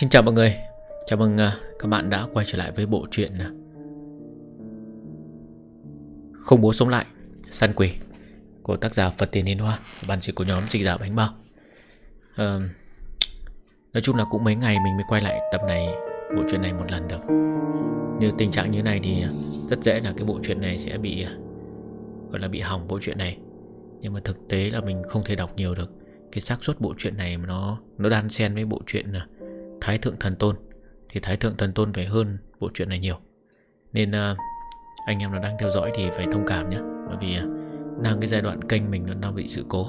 Xin chào mọi người. Chào mừng các bạn đã quay trở lại với bộ truyện Không bố sống lại Săn quỷ của tác giả Phật Tiền Hiền Hoa, bản dịch của nhóm Dịch Giả Bánh Bao. Nói chung là cũng mấy ngày mình mới quay lại tập này, bộ truyện này một lần được. Như tình trạng như này thì rất dễ là cái bộ truyện này sẽ bị gọi là bị hỏng bộ truyện này. Nhưng mà thực tế là mình không thể đọc nhiều được. Cái xác suất bộ truyện này mà nó đan xen với bộ truyện Thái Thượng Thần Tôn, thì Thái Thượng Thần Tôn phải hơn bộ truyện này nhiều. Nên anh em nào đang theo dõi thì phải thông cảm nhé. Bởi vì đang cái giai đoạn kênh mình nó đang bị sự cố.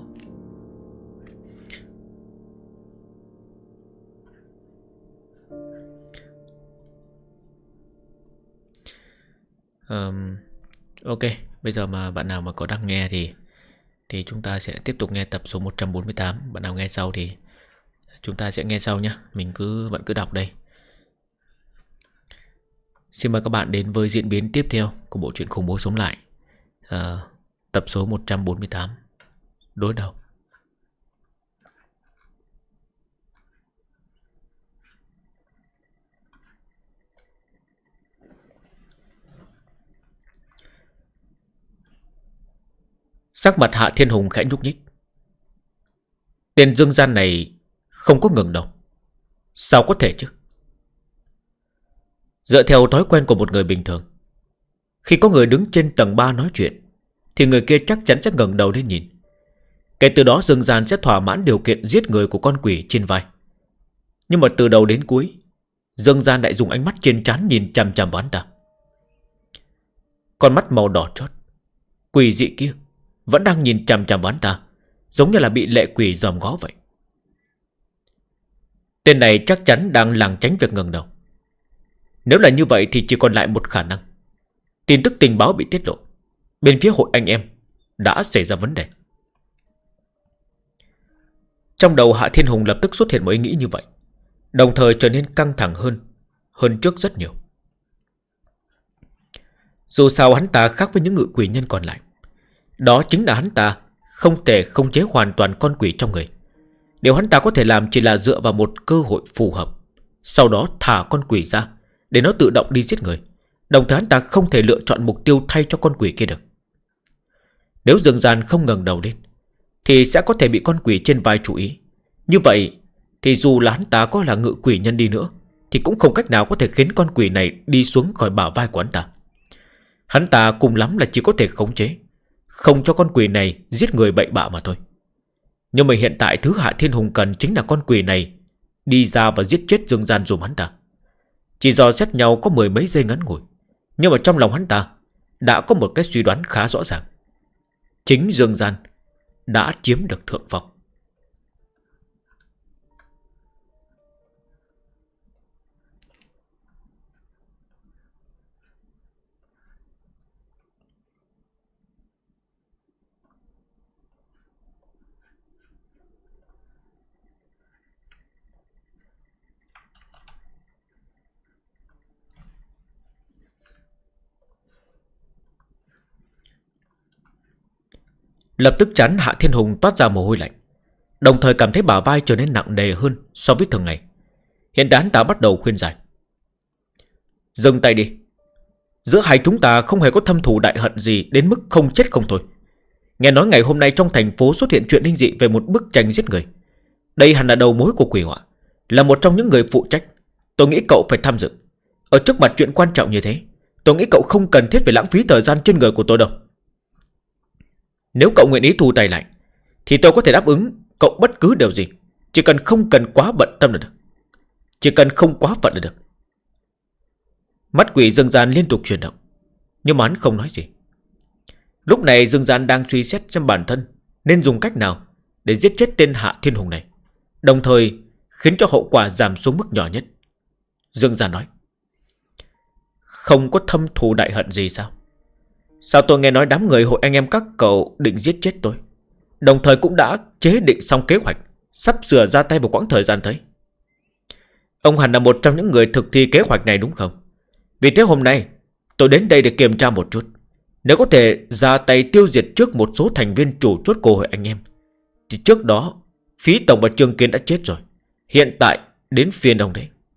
Ok, bây giờ mà bạn nào mà có đang nghe thì chúng ta sẽ tiếp tục nghe tập số 148. Bạn nào nghe sau thì chúng ta sẽ nghe sau nhé. Mình vẫn cứ đọc đây. Xin mời các bạn đến với diễn biến tiếp theo của bộ truyện Khủng Bố Sống Lại, tập số 148, Đối Đầu. Sắc mặt Hạ Thiên Hùng khẽ nhúc nhích. Tên Dương Gian này không có ngừng đầu. Sao có thể chứ? Dựa theo thói quen của một người bình thường, khi có người đứng trên tầng 3 nói chuyện thì người kia chắc chắn sẽ ngẩng đầu lên nhìn. Kể từ đó Dương Gian sẽ thỏa mãn điều kiện giết người của con quỷ trên vai. Nhưng mà từ đầu đến cuối, Dương Gian lại dùng ánh mắt trên trán nhìn chằm chằm vào hắn ta. Con mắt màu đỏ chót quỷ dị kia vẫn đang nhìn chằm chằm vào hắn ta, giống như là bị lệ quỷ dòm ngó vậy. Tên này chắc chắn đang lảng tránh việc ngẩng đầu. Nếu là như vậy thì chỉ còn lại một khả năng: tin tức tình báo bị tiết lộ, bên phía hội anh em đã xảy ra vấn đề. Trong đầu Hạ Thiên Hùng lập tức xuất hiện một ý nghĩ như vậy, đồng thời trở nên căng thẳng hơn trước rất nhiều. Dù sao hắn ta khác với những ngự quỷ nhân còn lại, đó chính là hắn ta không thể khống chế hoàn toàn con quỷ trong người. Điều hắn ta có thể làm chỉ là dựa vào một cơ hội phù hợp, sau đó thả con quỷ ra để nó tự động đi giết người. Đồng thời hắn ta không thể lựa chọn mục tiêu thay cho con quỷ kia được. Nếu Dương Gian không ngẩng đầu lên thì sẽ có thể bị con quỷ trên vai chú ý. Như vậy thì dù là hắn ta có là ngự quỷ nhân đi nữa thì cũng không cách nào có thể khiến con quỷ này đi xuống khỏi bả vai của hắn ta. Hắn ta cùng lắm là chỉ có thể khống chế, không cho con quỷ này giết người bậy bạ mà thôi. Nhưng mà hiện tại thứ Hạ Thiên Hùng cần chính là con quỷ này đi ra và giết chết Dương Gian dùm hắn ta. Chỉ dò xét nhau có mười mấy giây ngắn ngủi, nhưng mà trong lòng hắn ta đã có một cái suy đoán khá rõ ràng: chính Dương Gian đã chiếm được thượng phong. Lập tức chán Hạ Thiên Hùng toát ra mồ hôi lạnh, đồng thời cảm thấy bả vai trở nên nặng nề hơn so với thường ngày. Hiện tại hắn ta bắt đầu khuyên giải: dừng tay đi. Giữa hai chúng ta không hề có thâm thù đại hận gì đến mức không chết không thôi. Nghe nói ngày hôm nay trong thành phố xuất hiện chuyện linh dị về một bức tranh giết người. Đây hẳn là đầu mối của quỷ họa, là một trong những người phụ trách. Tôi nghĩ cậu phải tham dự. Ở trước mặt chuyện quan trọng như thế, tôi nghĩ cậu không cần thiết phải lãng phí thời gian trên người của tôi đâu. Nếu cậu nguyện ý thu tay lại thì tôi có thể đáp ứng cậu bất cứ điều gì, chỉ cần không cần quá bận tâm là được. Chỉ cần không quá phận là được. Mắt quỷ Dương Gian liên tục chuyển động, nhưng mà hắn không nói gì. Lúc này Dương Gian đang suy xét xem bản thân nên dùng cách nào để giết chết tên Hạ Thiên Hùng này, đồng thời khiến cho hậu quả giảm xuống mức nhỏ nhất. Dương Gian nói: không có thâm thù đại hận gì sao? Sao tôi nghe nói đám người hội anh em các cậu định giết chết tôi, đồng thời cũng đã chế định xong kế hoạch, sắp sửa ra tay vào quãng thời gian tới. Ông hẳn là một trong những người thực thi kế hoạch này đúng không? Vì thế hôm nay tôi đến đây để kiểm tra một chút. Nếu có thể ra tay tiêu diệt trước một số thành viên chủ chốt của hội anh em thì trước đó Phí Tổng và Trương Kiến đã chết rồi. Hiện tại đến phiên ông đấy.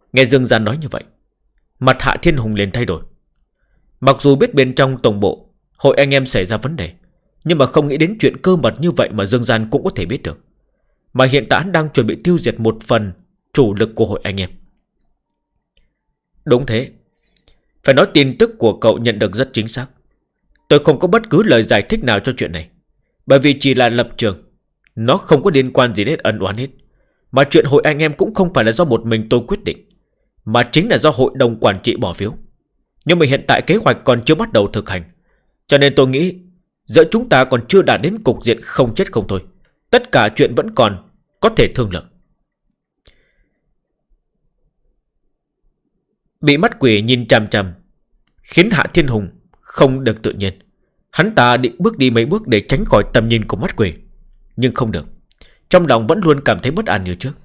Nghe Dương Gian nói như vậy, mặt Hạ Thiên Hùng liền thay đổi. Mặc dù biết bên trong tổng bộ hội anh em xảy ra vấn đề, nhưng mà không nghĩ đến chuyện cơ mật như vậy mà Dương Gian cũng có thể biết được. Mà hiện tại hắn đang chuẩn bị tiêu diệt một phần chủ lực của hội anh em. Đúng thế. Phải nói tin tức của cậu nhận được rất chính xác. Tôi không có bất cứ lời giải thích nào cho chuyện này, bởi vì chỉ là lập trường. Nó không có liên quan gì đến ân oán hết. Mà chuyện hội anh em cũng không phải là do một mình tôi quyết định, mà chính là do hội đồng quản trị bỏ phiếu. Nhưng mà hiện tại kế hoạch còn chưa bắt đầu thực hành, cho nên tôi nghĩ giữa chúng ta còn chưa đạt đến cục diện không chết không thôi. Tất cả chuyện vẫn còn có thể thương lượng. Bị mắt quỷ nhìn chằm chằm khiến Hạ Thiên Hùng không được tự nhiên. Hắn ta định bước đi mấy bước để tránh khỏi tầm nhìn của mắt quỷ, nhưng không được. Trong lòng vẫn luôn cảm thấy bất an như trước.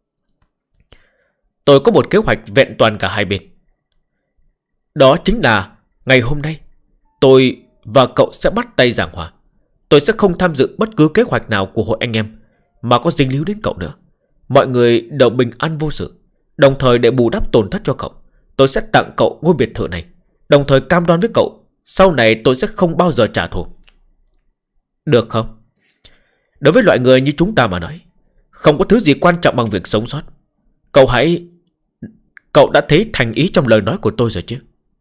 Tôi có một kế hoạch vẹn toàn cả hai bên. Đó chính là ngày hôm nay tôi và cậu sẽ bắt tay giảng hòa. Tôi sẽ không tham dự bất cứ kế hoạch nào của hội anh em mà có dính líu đến cậu nữa. Mọi người đều bình an vô sự. Đồng thời để bù đắp tổn thất cho cậu, tôi sẽ tặng cậu ngôi biệt thự này. Đồng thời cam đoan với cậu, sau này tôi sẽ không bao giờ trả thù. Được không? Đối với loại người như chúng ta mà nói, không có thứ gì quan trọng bằng việc sống sót. Cậu đã thấy thành ý trong lời nói của tôi rồi chứ?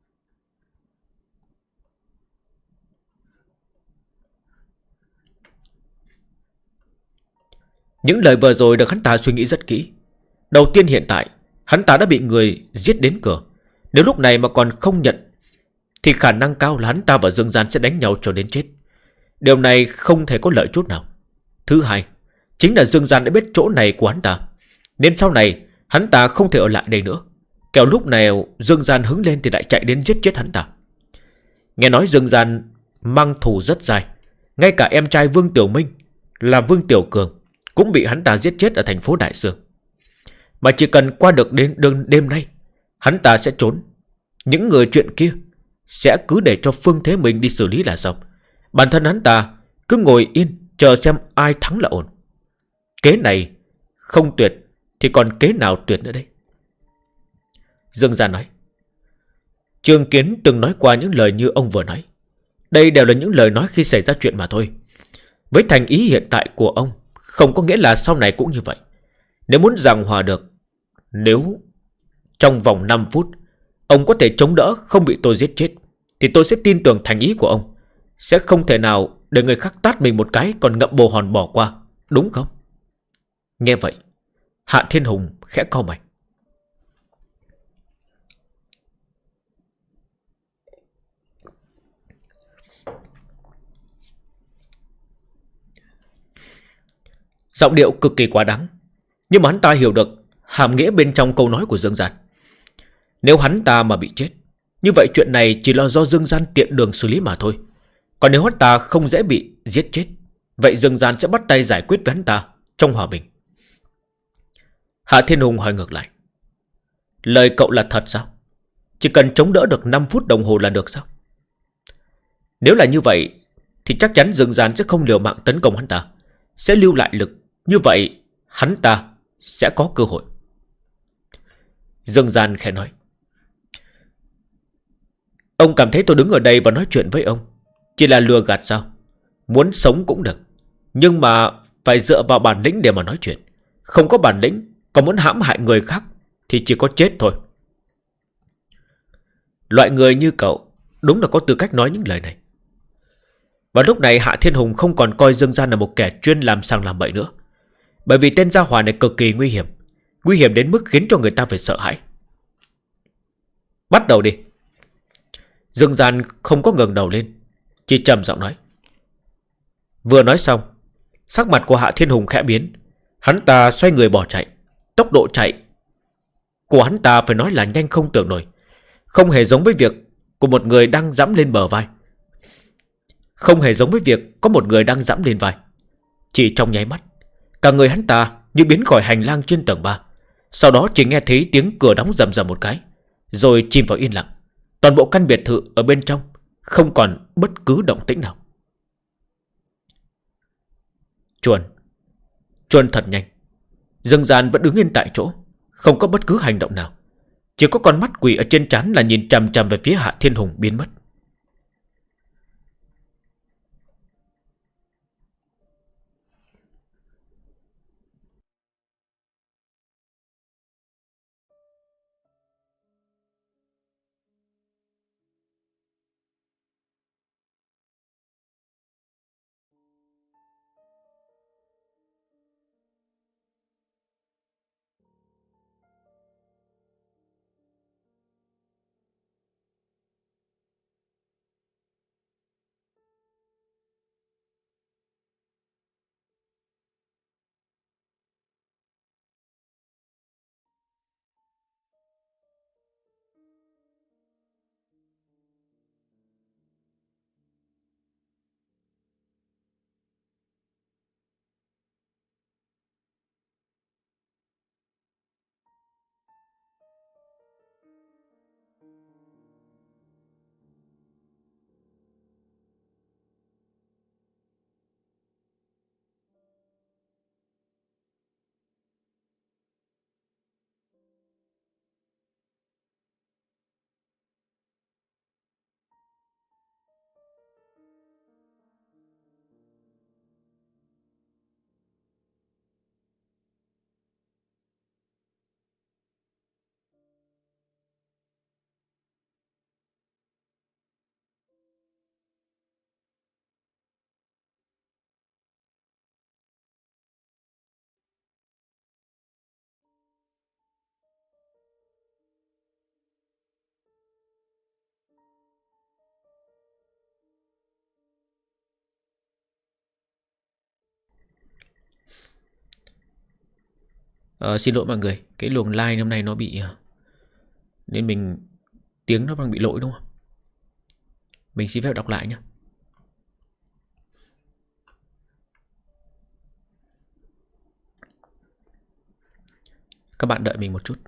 Những lời vừa rồi được hắn ta suy nghĩ rất kỹ. Đầu tiên hiện tại hắn ta đã bị người giết đến cửa. Nếu lúc này mà còn không nhận thì khả năng cao là hắn ta và Dương Gian sẽ đánh nhau cho đến chết. Điều này không thể có lợi chút nào. Thứ hai, chính là Dương Gian đã biết chỗ này của hắn ta, nên sau này hắn ta không thể ở lại đây nữa. Kẻo lúc này Dương Gian hứng lên thì lại chạy đến giết chết hắn ta. Nghe nói Dương Gian mang thù rất dài. Ngay cả em trai Vương Tiểu Minh là Vương Tiểu Cường cũng bị hắn ta giết chết ở thành phố Đại Sương. Mà chỉ cần qua được đến đêm nay, hắn ta sẽ trốn. Những người chuyện kia sẽ cứ để cho Phương Thế Minh đi xử lý là xong. Bản thân hắn ta cứ ngồi yên chờ xem ai thắng là ổn. Kế này không tuyệt thì còn kế nào tuyệt nữa đây? Dương Gia nói. Trương Kiến từng nói qua những lời như ông vừa nói. Đây đều là những lời nói khi xảy ra chuyện mà thôi. Với thành ý hiện tại của ông, không có nghĩa là sau này cũng như vậy. Nếu muốn giảng hòa được, nếu trong vòng 5 phút ông có thể chống đỡ không bị tôi giết chết, thì tôi sẽ tin tưởng thành ý của ông. Sẽ không thể nào để người khác tát mình một cái còn ngậm bồ hòn bỏ qua, đúng không? Nghe vậy, Hạ Thiên Hùng khẽ cau mày. Giọng điệu cực kỳ quá đáng, nhưng mà hắn ta hiểu được hàm nghĩa bên trong câu nói của Dương Gian. Nếu hắn ta mà bị chết, như vậy chuyện này chỉ là do Dương Gian tiện đường xử lý mà thôi. Còn nếu hắn ta không dễ bị giết chết, vậy Dương Gian sẽ bắt tay giải quyết với hắn ta trong hòa bình. Hạ Thiên Hùng hỏi ngược lại. Lời cậu là thật sao? Chỉ cần chống đỡ được 5 phút đồng hồ là được sao? Nếu là như vậy thì chắc chắn Dương Gian sẽ không liều mạng tấn công hắn ta, sẽ lưu lại lực. Như vậy hắn ta sẽ có cơ hội. Dương Gian khẽ nói. Ông cảm thấy tôi đứng ở đây và nói chuyện với ông chỉ là lừa gạt sao? Muốn sống cũng được, nhưng mà phải dựa vào bản lĩnh để mà nói chuyện. Không có bản lĩnh, còn muốn hãm hại người khác thì chỉ có chết thôi. Loại người như cậu đúng là có tư cách nói những lời này. Và lúc này Hạ Thiên Hùng không còn coi Dương Gian là một kẻ chuyên làm sằng làm bậy nữa. Bởi vì tên gia hỏa này cực kỳ nguy hiểm. Nguy hiểm đến mức khiến cho người ta phải sợ hãi. Bắt đầu đi. Dương Gian không có ngẩng đầu lên, chỉ trầm giọng nói. Vừa nói xong, sắc mặt của Hạ Thiên Hùng khẽ biến. Hắn ta xoay người bỏ chạy. Tốc độ chạy của hắn ta phải nói là nhanh không tưởng nổi. Không hề giống với việc của một người đang dẫm lên bờ vai. Không hề giống với việc có một người đang dẫm lên vai. Chỉ trong nháy mắt, cả người hắn ta như biến khỏi hành lang trên tầng 3. Sau đó chỉ nghe thấy tiếng cửa đóng rầm rầm một cái, rồi chìm vào yên lặng. Toàn bộ căn biệt thự ở bên trong không còn bất cứ động tĩnh nào. Chuồn thật nhanh. Dương Gian vẫn đứng yên tại chỗ, không có bất cứ hành động nào. Chỉ có con mắt quỷ ở trên trán là nhìn chằm chằm về phía Hạ Thiên Hùng biến mất. Xin lỗi mọi người, cái luồng like hôm nay nó bị nên mình tiếng nó đang bị lỗi đúng không? Mình xin phép đọc lại nhé. Các bạn đợi mình một chút.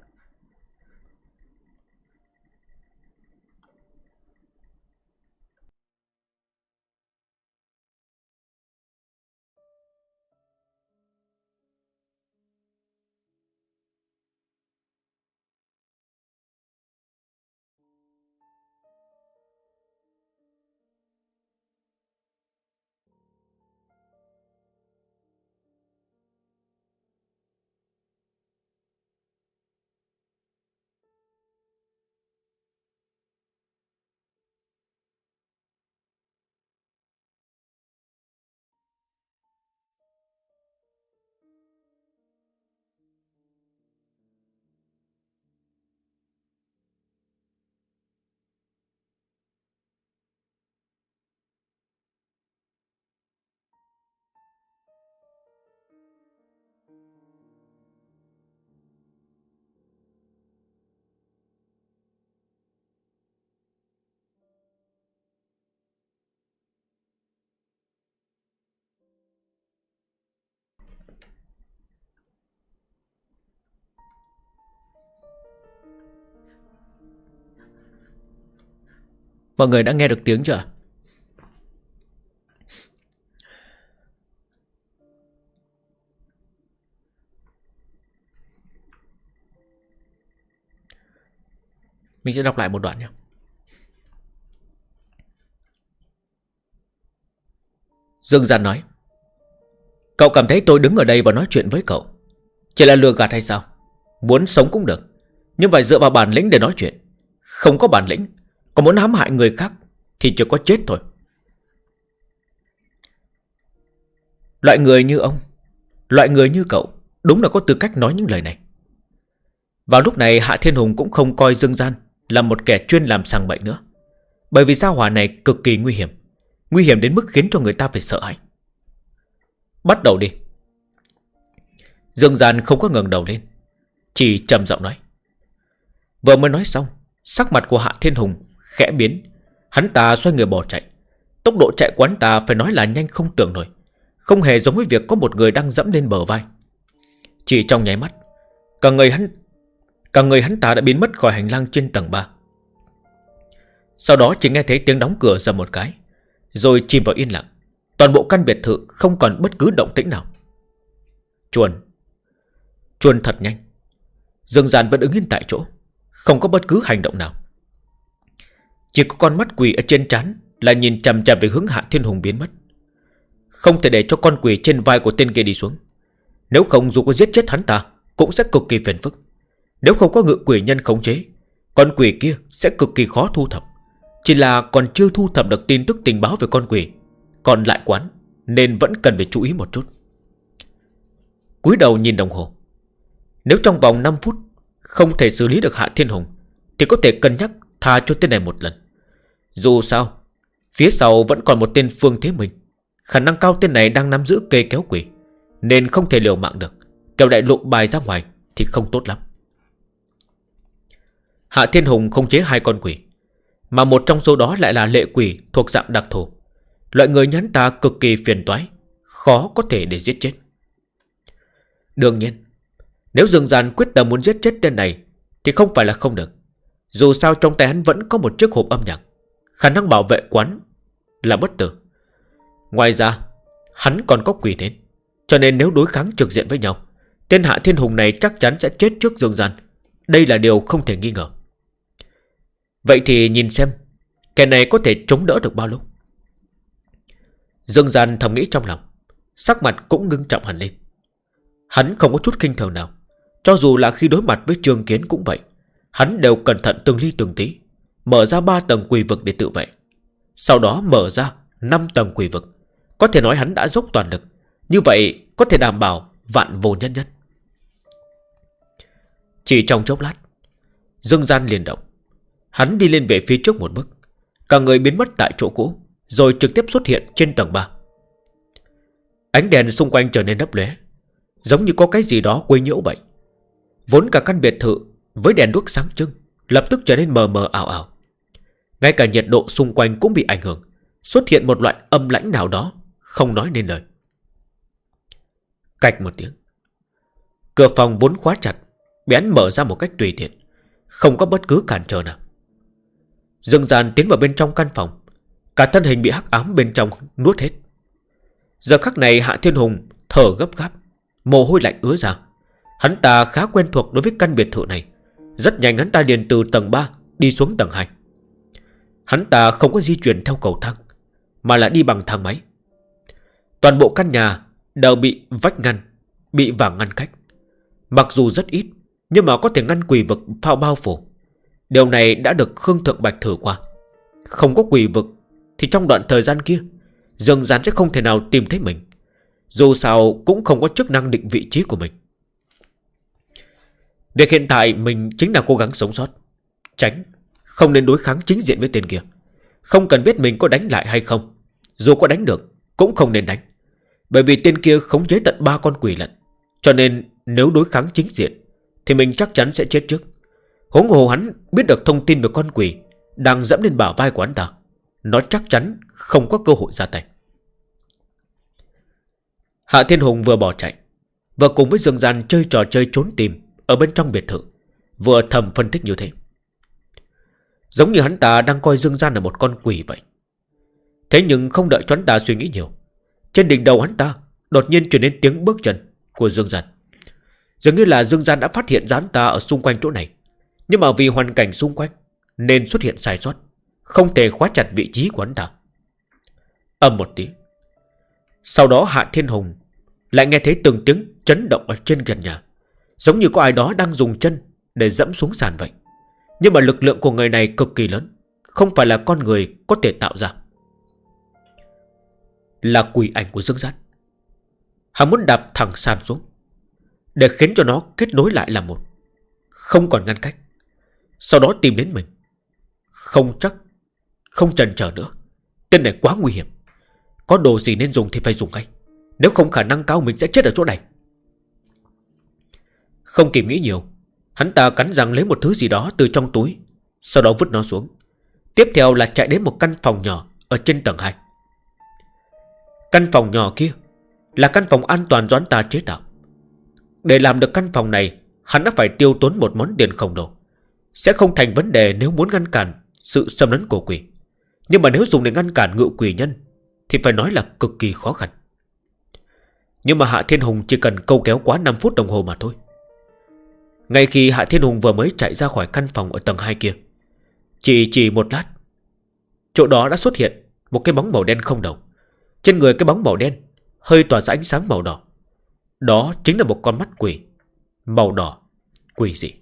Mọi người đã nghe được tiếng chưa? Mình sẽ đọc lại một đoạn nhé. Dương Gian nói: Cậu cảm thấy tôi đứng ở đây và nói chuyện với cậu chỉ là lừa gạt hay sao? Muốn sống cũng được, nhưng phải dựa vào bản lĩnh để nói chuyện. Không có bản lĩnh, còn muốn hãm hại người khác thì chỉ có chết thôi. Loại người như ông, loại người như cậu đúng là có tư cách nói những lời này. Vào lúc này Hạ Thiên Hùng cũng không coi Dương Gian là một kẻ chuyên làm sằng bậy nữa, bởi vì sao hỏa này cực kỳ nguy hiểm, nguy hiểm đến mức khiến cho người ta phải sợ hãi. Bắt đầu đi. Dương Gian không có ngẩng đầu lên, chỉ trầm giọng nói. Vừa mới nói xong, sắc mặt của Hạ Thiên Hùng khẽ biến. Hắn ta xoay người bỏ chạy. Tốc độ chạy của hắn ta phải nói là nhanh không tưởng nổi, không hề giống với việc có một người đang dẫm lên bờ vai. Chỉ trong nháy mắt, cả người hắn ta đã biến mất khỏi hành lang trên tầng 3. Sau đó chỉ nghe thấy tiếng đóng cửa rầm một cái, rồi chìm vào yên lặng. Toàn bộ căn biệt thự không còn bất cứ động tĩnh nào. Chuồn thật nhanh. Dương Gian vẫn đứng yên tại chỗ, không có bất cứ hành động nào. Chỉ có con mắt quỷ ở trên trán là nhìn chằm chằm về hướng Hạ Thiên Hùng biến mất. Không thể để cho con quỷ trên vai của tên kia đi xuống. Nếu không dù có giết chết hắn ta cũng sẽ cực kỳ phiền phức. Nếu không có ngự quỷ nhân khống chế, con quỷ kia sẽ cực kỳ khó thu thập. Chỉ là còn chưa thu thập được tin tức tình báo về con quỷ, còn lại quán, nên vẫn cần phải chú ý một chút. Cúi đầu nhìn đồng hồ. Nếu trong vòng 5 phút không thể xử lý được Hạ Thiên Hùng, thì có thể cân nhắc tha cho tên này một lần. Dù sao, phía sau vẫn còn một tên Phương Thế Minh. Khả năng cao tên này đang nắm giữ cây kéo quỷ, nên không thể liều mạng được. Kẻo đại lộ bài ra ngoài thì không tốt lắm. Hạ Thiên Hùng khống chế 2 con quỷ, mà một trong số đó lại là lệ quỷ thuộc dạng đặc thù. Loại người nhắn ta cực kỳ phiền toái, khó có thể để giết chết. Đương nhiên, nếu Dương Gian quyết tâm muốn giết chết tên này thì không phải là không được. Dù sao trong tay hắn vẫn có một chiếc hộp âm nhạc, khả năng bảo vệ quán là bất tử. Ngoài ra, hắn còn có quỷ nến, cho nên nếu đối kháng trực diện với nhau, tên Hạ Thiên Hùng này chắc chắn sẽ chết trước Dương Gian. Đây là điều không thể nghi ngờ. Vậy thì nhìn xem kẻ này có thể chống đỡ được bao lâu. Dương Gian thầm nghĩ trong lòng, sắc mặt cũng ngưng trọng hẳn lên. Hắn không có chút khinh thường nào. Cho dù là khi đối mặt với Trương Kiến cũng vậy, hắn đều cẩn thận từng ly từng tí, mở ra 3 tầng quỷ vực để tự vệ, sau đó mở ra 5 tầng quỷ vực. Có thể nói hắn đã dốc toàn lực. Như vậy có thể đảm bảo vạn vô nhất nhất. Chỉ trong chốc lát, Dương Gian liền động. Hắn đi lên về phía trước một bước, cả người biến mất tại chỗ cũ, rồi trực tiếp xuất hiện trên tầng 3. Ánh đèn xung quanh trở nên lấp lóe, giống như có cái gì đó quấy nhiễu vậy. Vốn cả căn biệt thự với đèn đuốc sáng trưng lập tức trở nên mờ mờ ảo ảo. Ngay cả nhiệt độ xung quanh cũng bị ảnh hưởng, xuất hiện một loại âm lãnh nào đó không nói nên lời. Cạch một tiếng, cửa phòng vốn khóa chặt bén mở ra một cách tùy tiện, không có bất cứ cản trở nào. Dương Gian tiến vào bên trong căn phòng, cả thân hình bị hắc ám bên trong nuốt hết. Giờ khắc này Hạ Thiên Hùng thở gấp gáp, mồ hôi lạnh ứa ra. Hắn ta khá quen thuộc đối với căn biệt thự này. Rất nhanh hắn ta liền từ tầng 3 đi xuống tầng 2. Hắn ta không có di chuyển theo cầu thang, mà là đi bằng thang máy. Toàn bộ căn nhà đều bị vách ngăn, bị vàng ngăn cách. Mặc dù rất ít, nhưng mà có thể ngăn quỷ vực phao bao phủ. Điều này đã được Khương Thượng Bạch thử qua. Không có quỷ vực thì trong đoạn thời gian kia Dương Gian sẽ không thể nào tìm thấy mình. Dù sao cũng không có chức năng định vị trí của mình. Việc hiện tại mình chính là cố gắng sống sót, tránh không nên đối kháng chính diện với tên kia. Không cần biết mình có đánh lại hay không. Dù có đánh được cũng không nên đánh, bởi vì tên kia khống chế tận 3 con quỷ lận. Cho nên nếu đối kháng chính diện thì mình chắc chắn sẽ chết trước. Huống hồ hắn biết được thông tin về con quỷ đang dẫm lên bả vai của hắn ta, nó chắc chắn không có cơ hội ra tay. Hạ Thiên Hùng vừa bỏ chạy, vừa cùng với Dương Gian chơi trò chơi trốn tìm ở bên trong biệt thự, vừa thầm phân tích như thế. Giống như hắn ta đang coi Dương Gian là một con quỷ vậy. Thế nhưng không đợi cho hắn ta suy nghĩ nhiều, trên đỉnh đầu hắn ta đột nhiên truyền đến tiếng bước chân của Dương Gian. Dường như là Dương Gian đã phát hiện ra hắn ta ở xung quanh chỗ này, nhưng mà vì hoàn cảnh xung quanh nên xuất hiện sai sót, không thể khóa chặt vị trí của hắn ta. Ầm một tiếng, sau đó Hạ Thiên Hùng lại nghe thấy từng tiếng chấn động ở trên gần nhà, giống như có ai đó đang dùng chân để dẫm xuống sàn vậy. Nhưng mà lực lượng của người này cực kỳ lớn, không phải là con người có thể tạo ra. Là quỷ ảnh của Dương Gian. Hắn muốn đạp thẳng sàn xuống để khiến cho nó kết nối lại là một, không còn ngăn cách, sau đó tìm đến mình. Không chắc, không chần chờ nữa. Tên này quá nguy hiểm, có đồ gì nên dùng thì phải dùng ngay, nếu không khả năng cao mình sẽ chết ở chỗ này. Không kịp nghĩ nhiều, hắn ta cắn răng lấy một thứ gì đó từ trong túi, sau đó vứt nó xuống. Tiếp theo là chạy đến một căn phòng nhỏ ở trên tầng 2. Căn phòng nhỏ kia là căn phòng an toàn do hắn ta chế tạo. Để làm được căn phòng này, hắn đã phải tiêu tốn một món tiền khổng lồ. Sẽ không thành vấn đề nếu muốn ngăn cản sự xâm lấn của quỷ, nhưng mà nếu dùng để ngăn cản ngự quỷ nhân thì phải nói là cực kỳ khó khăn. Nhưng mà Hạ Thiên Hùng chỉ cần câu kéo quá 5 phút đồng hồ mà thôi. Ngay khi Hạ Thiên Hùng vừa mới chạy ra khỏi căn phòng ở tầng 2 kia, chỉ một lát, chỗ đó đã xuất hiện một cái bóng màu đen không đầu. Trên người cái bóng màu đen hơi tỏa ra ánh sáng màu đỏ. Đó chính là một con mắt quỷ màu đỏ quỷ dị.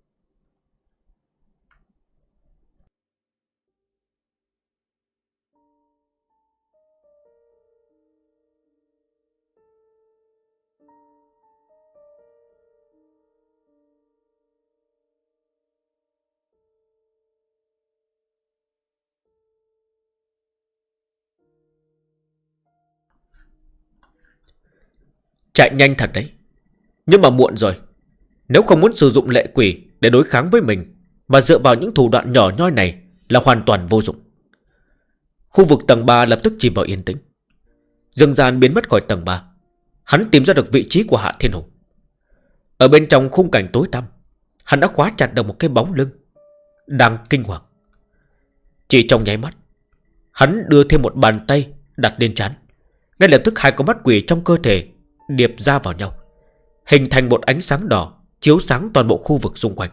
Chạy nhanh thật đấy, nhưng mà muộn rồi. Nếu không muốn sử dụng lệ quỷ để đối kháng với mình, mà dựa vào những thủ đoạn nhỏ nhoi này là hoàn toàn vô dụng. Khu vực tầng 3 lập tức chìm vào yên tĩnh. Dương Gian biến mất khỏi tầng 3. Hắn tìm ra được vị trí của Hạ Thiên Hùng. Ở bên trong khung cảnh tối tăm, hắn đã khóa chặt được một cái bóng lưng đang kinh hoàng. Chỉ trong nháy mắt, hắn đưa thêm một bàn tay đặt lên trán. Ngay lập tức hai con mắt quỷ trong cơ thể điệp ra vào nhau, hình thành một ánh sáng đỏ chiếu sáng toàn bộ khu vực xung quanh.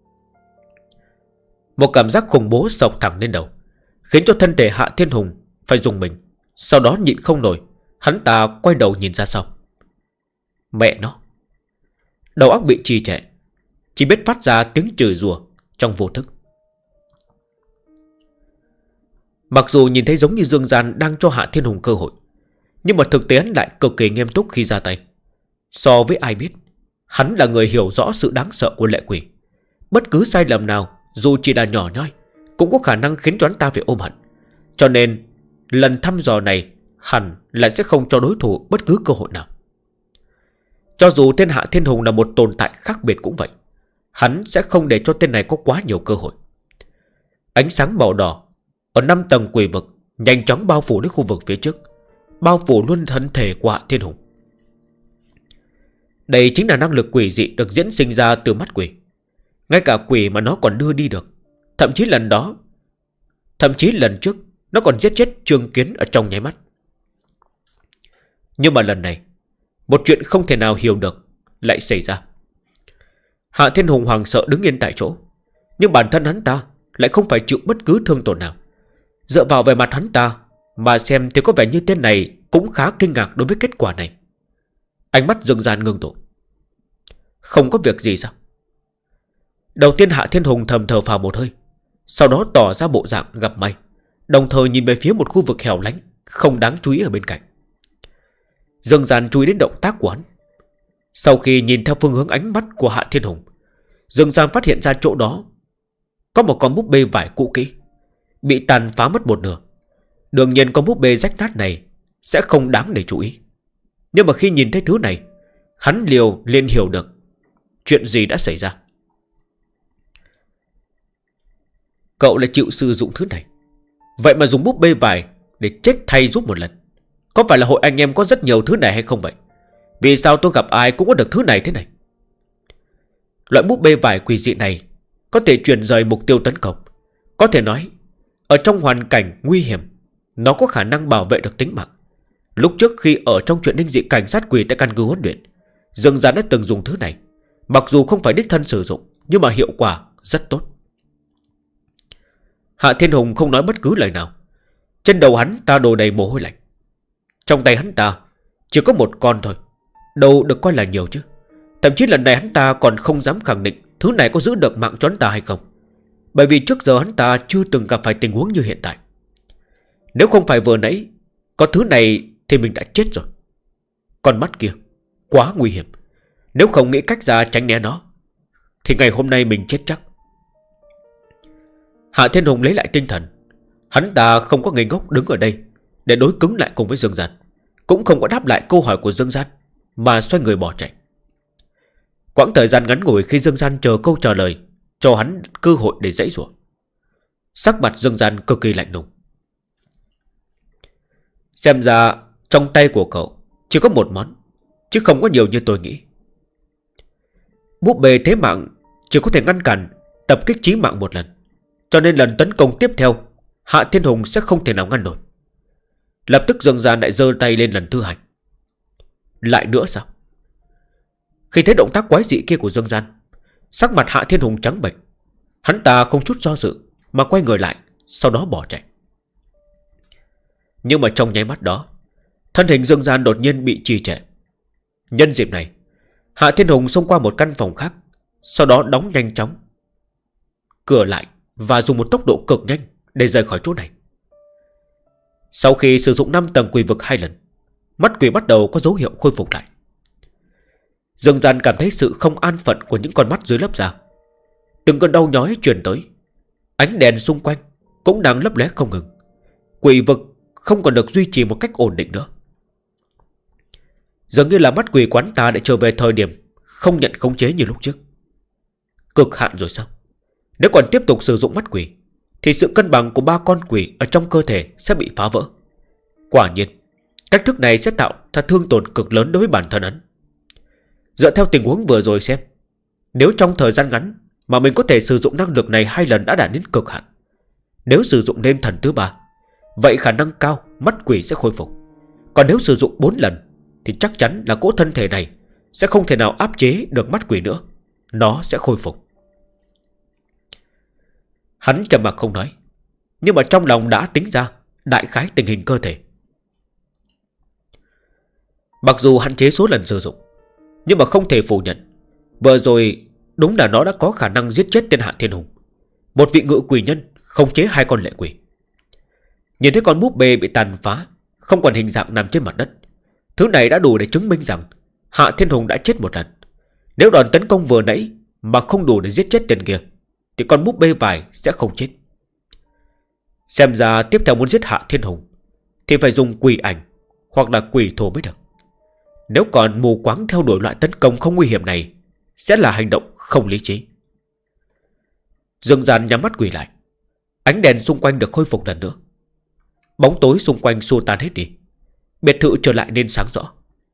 Một cảm giác khủng bố sộc thẳng lên đầu, khiến cho thân thể Hạ Thiên Hùng phải rùng mình. Sau đó nhịn không nổi, hắn ta quay đầu nhìn ra sau. Mẹ nó! Đầu óc bị trì trệ, chỉ biết phát ra tiếng chửi rủa trong vô thức. Mặc dù nhìn thấy giống như Dương Gian đang cho Hạ Thiên Hùng cơ hội, nhưng mà thực tế hắn lại cực kỳ nghiêm túc khi ra tay. So với ai biết, hắn là người hiểu rõ sự đáng sợ của lệ quỷ. Bất cứ sai lầm nào, dù chỉ là nhỏ nhoi, cũng có khả năng khiến cho hắn ta phải ôm hận. Cho nên lần thăm dò này hẳn là sẽ không cho đối thủ bất cứ cơ hội nào. Cho dù tên Hạ Thiên Hùng là một tồn tại khác biệt cũng vậy, hắn sẽ không để cho tên này có quá nhiều cơ hội. Ánh sáng màu đỏ ở 5 tầng quỷ vực nhanh chóng bao phủ đến khu vực phía trước, bao phủ luôn thân thể của Hạ Thiên Hùng. Đây chính là năng lực quỷ dị được diễn sinh ra từ mắt quỷ. Ngay cả quỷ mà nó còn đưa đi được. Thậm chí lần trước nó còn giết chết Trương Kiến ở trong nháy mắt. Nhưng mà lần này, một chuyện không thể nào hiểu được lại xảy ra. Hạ Thiên Hùng hoảng sợ đứng yên tại chỗ, nhưng bản thân hắn ta lại không phải chịu bất cứ thương tổn nào. Dựa vào vẻ mặt hắn ta mà xem thì có vẻ như tên này cũng khá kinh ngạc đối với kết quả này. Ánh mắt Dương Gian ngưng tụ. Không có việc gì sao? Đầu tiên Hạ Thiên Hùng thầm thở phào một hơi, sau đó tỏ ra bộ dạng gặp may, đồng thời nhìn về phía một khu vực hẻo lánh không đáng chú ý ở bên cạnh. Dương Gian chú ý đến động tác của hắn. Sau khi nhìn theo phương hướng ánh mắt của Hạ Thiên Hùng, Dương Gian phát hiện ra chỗ đó có một con búp bê vải cũ kỹ, bị tàn phá mất một nửa. Đương nhiên con búp bê rách nát này sẽ không đáng để chú ý. Nhưng mà khi nhìn thấy thứ này, hắn liền hiểu được chuyện gì đã xảy ra. Cậu lại chịu sử dụng thứ này, vậy mà dùng búp bê vải để chết thay giúp một lần. Có phải là hội anh em có rất nhiều thứ này hay không vậy? Vì sao tôi gặp ai cũng có được thứ này thế này? Loại búp bê vải quỷ dị này có thể chuyển rời mục tiêu tấn công. Có thể nói, ở trong hoàn cảnh nguy hiểm, nó có khả năng bảo vệ được tính mạng. Lúc trước khi ở trong chuyện linh dị cảnh sát quỷ tại căn cứ huấn luyện, Dương Gian đã từng dùng thứ này. Mặc dù không phải đích thân sử dụng, nhưng mà hiệu quả rất tốt. Hạ Thiên Hùng không nói bất cứ lời nào. Trên đầu hắn ta đổ đầy mồ hôi lạnh. Trong tay hắn ta chỉ có một con thôi, đâu được coi là nhiều chứ. Thậm chí lần này hắn ta còn không dám khẳng định thứ này có giữ được mạng cho hắn ta hay không, bởi vì trước giờ hắn ta chưa từng gặp phải tình huống như hiện tại. Nếu không phải vừa nãy có thứ này thì mình đã chết rồi. Con mắt kia quá nguy hiểm, nếu không nghĩ cách ra tránh né nó thì ngày hôm nay mình chết chắc. Hạ Thiên Hùng lấy lại tinh thần. Hắn ta không có ngây ngốc đứng ở đây để đối cứng lại cùng với Dương Gian, cũng không có đáp lại câu hỏi của Dương Gian, mà xoay người bỏ chạy. Quãng thời gian ngắn ngủi khi Dương Gian chờ câu trả lời cho hắn cơ hội để giãy giụa. Sắc mặt Dương Gian cực kỳ lạnh lùng. Xem ra trong tay của cậu chỉ có một món, chứ không có nhiều như tôi nghĩ. Búp bê thế mạng chỉ có thể ngăn cản tập kích chí mạng một lần, cho nên lần tấn công tiếp theo Hạ Thiên Hùng sẽ không thể nào ngăn nổi. Lập tức Dương Gian lại giơ tay lên lần thứ hai. Lại nữa sao? Khi thấy động tác quái dị kia của Dương Gian, Sắc mặt Hạ Thiên Hùng trắng bệch. Hắn ta không chút do dự mà quay người lại, sau đó bỏ chạy. Nhưng mà trong nháy mắt đó, thân hình Dương Gian đột nhiên bị trì trệ. Nhân dịp này, Hạ Thiên Hùng xông qua một căn phòng khác, sau đó đóng nhanh chóng cửa lại và dùng một tốc độ cực nhanh để rời khỏi chỗ này. Sau khi sử dụng 5 tầng quỷ vực 2 lần, mắt quỷ bắt đầu có dấu hiệu khôi phục lại. Dương Gian cảm thấy sự không an phận của những con mắt dưới lớp da. Từng cơn đau nhói truyền tới. Ánh đèn xung quanh cũng đang lấp lóe không ngừng. Quỷ vực không còn được duy trì một cách ổn định nữa. Dường như là mắt quỷ quán ta đã trở về thời điểm không nhận khống chế như lúc trước. Cực hạn rồi sao? Nếu còn tiếp tục sử dụng mắt quỷ thì sự cân bằng của 3 con quỷ ở trong cơ thể sẽ bị phá vỡ. Quả nhiên, cách thức này sẽ tạo ra thương tổn cực lớn đối với bản thân hắn. Dựa theo tình huống vừa rồi xem, nếu trong thời gian ngắn mà mình có thể sử dụng năng lực này 2 lần đã đạt đến cực hạn, nếu sử dụng lên thần thứ 3, vậy khả năng cao mắt quỷ sẽ khôi phục. Còn nếu sử dụng 4 lần thì chắc chắn là cỗ thân thể này sẽ không thể nào áp chế được mắt quỷ nữa. Nó sẽ khôi phục. Hắn trầm mặc không nói, nhưng mà trong lòng đã tính ra đại khái tình hình cơ thể. Mặc dù hạn chế số lần sử dụng, nhưng mà không thể phủ nhận, vừa rồi đúng là nó đã có khả năng giết chết tên Hạ Thiên Hùng, một vị ngự quỷ nhân khống chế 2 con lệ quỷ. Nhìn thấy con búp bê bị tàn phá, không còn hình dạng nằm trên mặt đất, thứ này đã đủ để chứng minh rằng Hạ Thiên Hùng đã chết một lần. Nếu đòn tấn công vừa nãy mà không đủ để giết chết tên kia thì con búp bê vải sẽ không chết. Xem ra tiếp theo muốn giết Hạ Thiên Hùng thì phải dùng quỷ ảnh hoặc là quỷ thổ mới được. Nếu còn mù quáng theo đuổi loại tấn công không nguy hiểm này sẽ là hành động không lý trí. Dương Gian nhắm mắt quỷ lại. Ánh đèn xung quanh được khôi phục lần nữa. Bóng tối xung quanh xua tan hết đi. Biệt thự trở lại nên sáng rõ.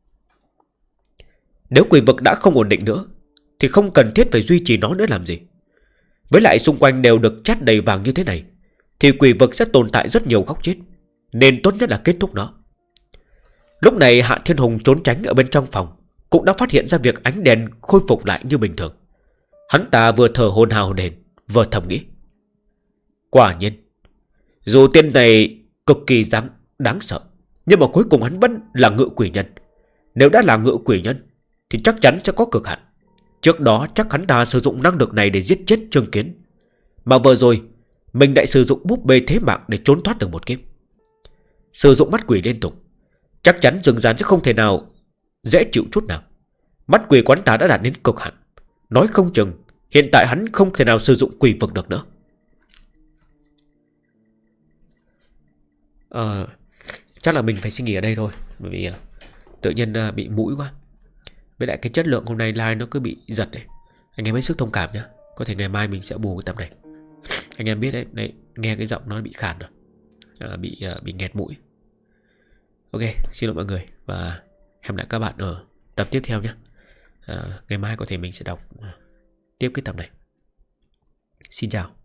Nếu quỷ vực đã không ổn định nữa thì không cần thiết phải duy trì nó nữa làm gì. Với lại xung quanh đều được chát đầy vàng như thế này thì quỷ vực sẽ tồn tại rất nhiều góc chết, nên tốt nhất là kết thúc nó. Lúc này Hạ Thiên Hùng trốn tránh ở bên trong phòng cũng đã phát hiện ra việc ánh đèn khôi phục lại như bình thường. Hắn ta vừa thở hổn hào đền, vừa thầm nghĩ. Quả nhiên, dù tên này cực kỳ đáng sợ, nhưng mà cuối cùng hắn vẫn là ngự quỷ nhân. Nếu đã là ngự quỷ nhân thì chắc chắn sẽ có cực hạn. Trước đó chắc hắn ta sử dụng năng lực này để giết chết Trương Kiến, mà vừa rồi mình lại sử dụng búp bê thế mạng để trốn thoát được một kiếp. Sử dụng mắt quỷ liên tục, chắc chắn Dương Gian sẽ không thể nào dễ chịu chút nào. Mắt quỷ quán ta đã đạt đến cực hạn. Nói không chừng hiện tại hắn không thể nào sử dụng quỷ vực được nữa. Chắc là mình phải xin nghỉ ở đây thôi, bởi vì tự nhiên bị mũi quá. Với lại cái chất lượng hôm nay live nó cứ bị giật đấy. Anh em hết sức thông cảm nhé. Có thể ngày mai mình sẽ bù cái tập này. Anh em biết đấy, nghe cái giọng nó bị khàn rồi, bị nghẹt mũi. Ok, xin lỗi mọi người và hẹn lại các bạn ở tập tiếp theo nhé. Ngày mai có thể mình sẽ đọc tiếp cái tập này. Xin chào.